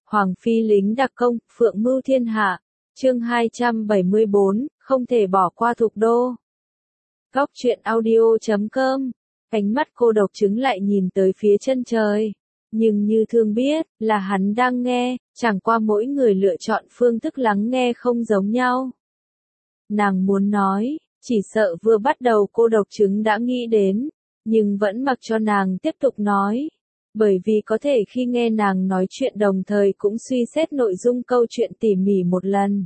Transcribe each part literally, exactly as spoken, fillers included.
Hoàng phi lính đặc công, phượng mưu thiên hạ. Chương hai trăm bảy mươi bốn, không thể bỏ qua Thục Đô. Góc truyện audio chấm com. Ánh mắt cô độc trứng lại nhìn tới phía chân trời. Nhưng như thương biết, là hắn đang nghe, chẳng qua mỗi người lựa chọn phương thức lắng nghe không giống nhau. Nàng muốn nói, chỉ sợ vừa bắt đầu cô độc trứng đã nghĩ đến, nhưng vẫn mặc cho nàng tiếp tục nói. Bởi vì có thể khi nghe nàng nói chuyện đồng thời cũng suy xét nội dung câu chuyện tỉ mỉ một lần.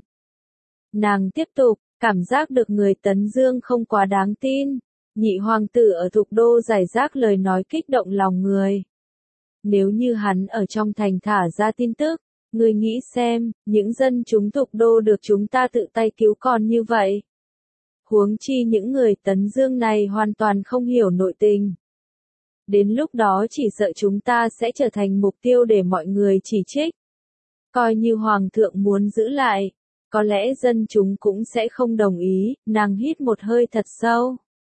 Nàng tiếp tục, cảm giác được người Tấn Dương không quá đáng tin. Nhị hoàng tử ở Thục Đô giải rác lời nói kích động lòng người. Nếu như hắn ở trong thành thả ra tin tức, người nghĩ xem, những dân chúng Thục Đô được chúng ta tự tay cứu còn như vậy. Huống chi những người Tấn Dương này hoàn toàn không hiểu nội tình. Đến lúc đó chỉ sợ chúng ta sẽ trở thành mục tiêu để mọi người chỉ trích. Coi như hoàng thượng muốn giữ lại, có lẽ dân chúng cũng sẽ không đồng ý. Nàng hít một hơi thật sâu,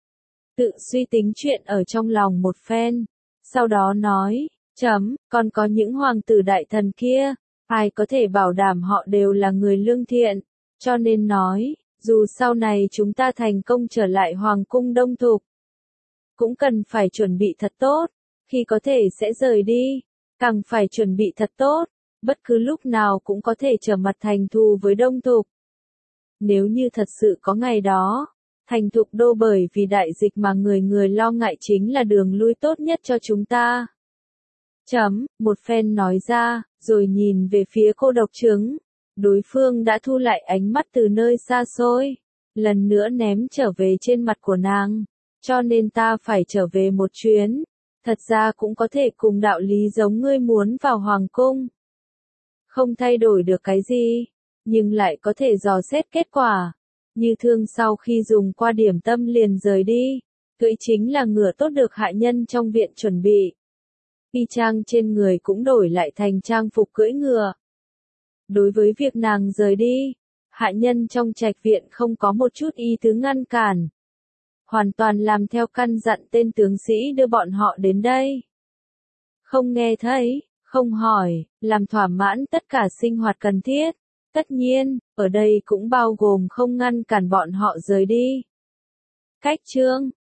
tự suy tính chuyện ở trong lòng một phen, sau đó nói, chấm, còn có những hoàng tử đại thần kia, ai có thể bảo đảm họ đều là người lương thiện, cho nên nói, dù sau này chúng ta thành công trở lại hoàng cung Đông Thục, cũng cần phải chuẩn bị thật tốt, khi có thể sẽ rời đi, càng phải chuẩn bị thật tốt, bất cứ lúc nào cũng có thể trở mặt thành thù với Đông Thục. Nếu như thật sự có ngày đó, thành Thục Đô bởi vì đại dịch mà người người lo ngại chính là đường lui tốt nhất cho chúng ta. Chấm, một phen nói ra, rồi nhìn về phía cô độc trứng. Đối phương đã thu lại ánh mắt từ nơi xa xôi, lần nữa ném trở về trên mặt của nàng. Cho nên ta phải trở về một chuyến. Thật ra cũng có thể cùng đạo lý giống ngươi muốn vào hoàng cung. Không thay đổi được cái gì, nhưng lại có thể dò xét kết quả. Như thương sau khi dùng qua điểm tâm liền rời đi, cưỡi chính là ngựa tốt được hạ nhân trong viện chuẩn bị. Y trang trên người cũng đổi lại thành trang phục cưỡi ngựa. Đối với việc nàng rời đi, hạ nhân trong trạch viện không có một chút ý tứ ngăn cản. Hoàn toàn làm theo căn dặn tên tướng sĩ đưa bọn họ đến đây. Không nghe thấy, không hỏi, làm thỏa mãn tất cả sinh hoạt cần thiết. Tất nhiên, ở đây cũng bao gồm không ngăn cản bọn họ rời đi. Cách chương,